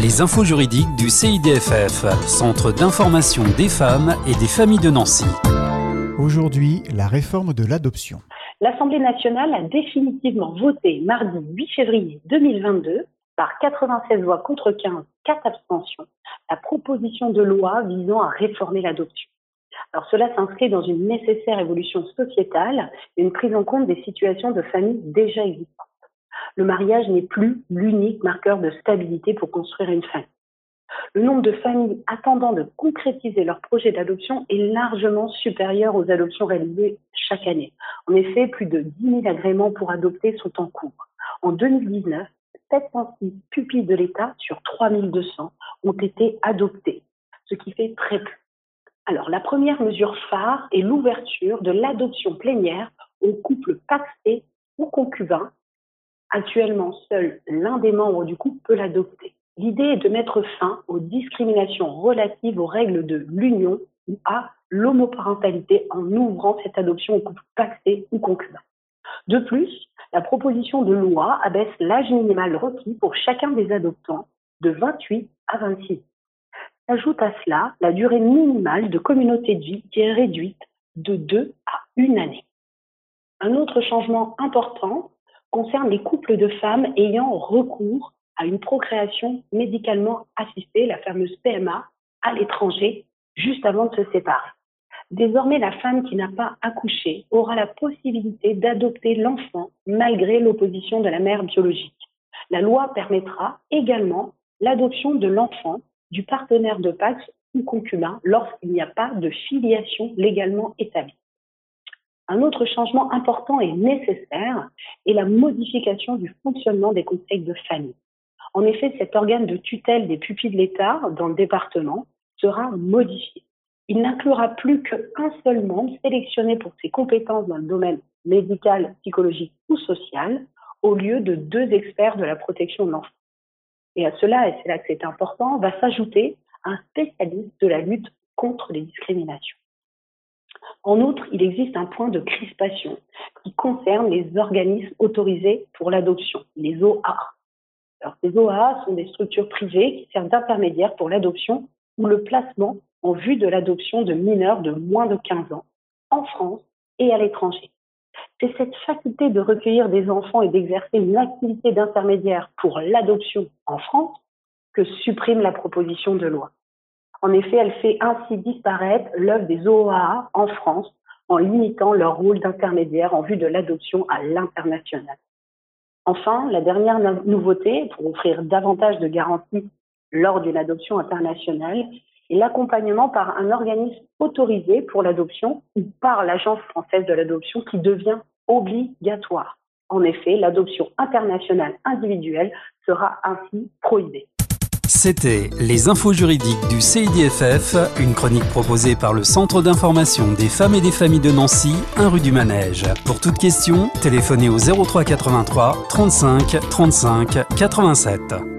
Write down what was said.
Les infos juridiques du CIDFF, Centre d'information des femmes et des familles de Nancy. Aujourd'hui, la réforme de l'adoption. L'Assemblée nationale a définitivement voté mardi 8 février 2022, par 96 voix contre 15, 4 abstentions, la proposition de loi visant à réformer l'adoption. Alors cela s'inscrit dans une nécessaire évolution sociétale et une prise en compte des situations de familles déjà existantes. Le mariage n'est plus l'unique marqueur de stabilité pour construire une famille. Le nombre de familles attendant de concrétiser leur projet d'adoption est largement supérieur aux adoptions réalisées chaque année. En effet, plus de 10 000 agréments pour adopter sont en cours. En 2019, 706 pupilles de l'État sur 3 200 ont été adoptés, ce qui fait très peu. Alors, la première mesure phare est l'ouverture de l'adoption plénière aux couples pacsés ou concubins. Actuellement, seul l'un des membres du couple peut l'adopter. L'idée est de mettre fin aux discriminations relatives aux règles de l'union ou à l'homoparentalité en ouvrant cette adoption aux couples pacsés ou concubins. De plus, la proposition de loi abaisse l'âge minimal requis pour chacun des adoptants de 28 à 26. S'ajoute à cela la durée minimale de communauté de vie qui est réduite de 2 à 1 année. Un autre changement important concerne les couples de femmes ayant recours à une procréation médicalement assistée, la fameuse PMA, à l'étranger, juste avant de se séparer. Désormais, la femme qui n'a pas accouché aura la possibilité d'adopter l'enfant malgré l'opposition de la mère biologique. La loi permettra également l'adoption de l'enfant du partenaire de PACS ou concubin lorsqu'il n'y a pas de filiation légalement établie. Un autre changement important et nécessaire est la modification du fonctionnement des conseils de famille. En effet, cet organe de tutelle des pupilles de l'État dans le département sera modifié. Il n'inclura plus qu'un seul membre sélectionné pour ses compétences dans le domaine médical, psychologique ou social, au lieu de 2 experts de la protection de l'enfant. Et à cela, et c'est là que c'est important, va s'ajouter un spécialiste de la lutte contre les discriminations. En outre, il existe un point de crispation qui concerne les organismes autorisés pour l'adoption, les OAA. Alors, ces OAA sont des structures privées qui servent d'intermédiaires pour l'adoption ou le placement en vue de l'adoption de mineurs de moins de 15 ans en France et à l'étranger. C'est cette faculté de recueillir des enfants et d'exercer une activité d'intermédiaire pour l'adoption en France que supprime la proposition de loi. En effet, elle fait ainsi disparaître l'œuvre des OAA en France en limitant leur rôle d'intermédiaire en vue de l'adoption à l'international. Enfin, la dernière nouveauté, pour offrir davantage de garanties lors d'une adoption internationale, est l'accompagnement par un organisme autorisé pour l'adoption ou par l'Agence française de l'adoption qui devient obligatoire. En effet, l'adoption internationale individuelle sera ainsi prohibée. C'était les infos juridiques du CIDFF, une chronique proposée par le Centre d'information des femmes et des familles de Nancy, 1 rue du Manège. Pour toute question, téléphonez au 03 83 35 35 87.